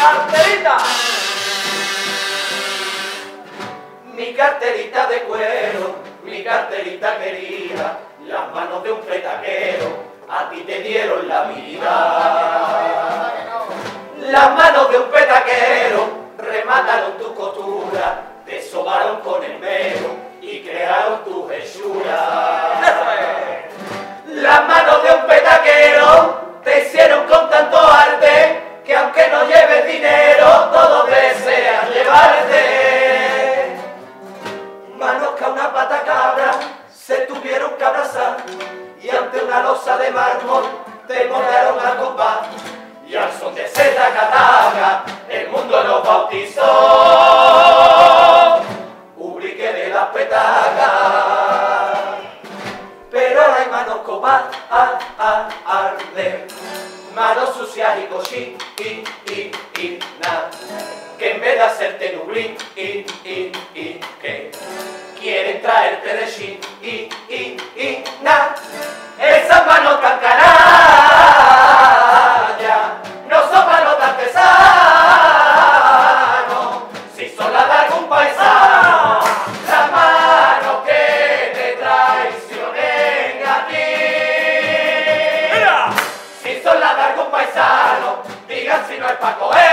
carterita. Mi carterita de cuero, mi carterita querida, las manos de un petaquero a ti te dieron la vida. Las manos de un petaquero remataron tu costura, te sobaron con el mero y crearon tu hechura. Las manos de un petaquero te hicieron con tanto arte que aunque no lleves dinero, todos desean llevarte. Manos que a una pata cabra se tuvieron que abrazar y ante una losa de mármol te moldearon al compás. Y al son de seta cataga el mundo nos bautizó, ubrique de las petacas. Pero ahora hay manos copas arder, manos sucias y cochí nada, que en vez de hacerte nublín que quieren traerte de shin nada. Esas manos tan canallas no son manos tan artesanos, si son las de algún paisano, las manos que te traicionen a ti. Si son las de algún paisano, digan si no es Paco.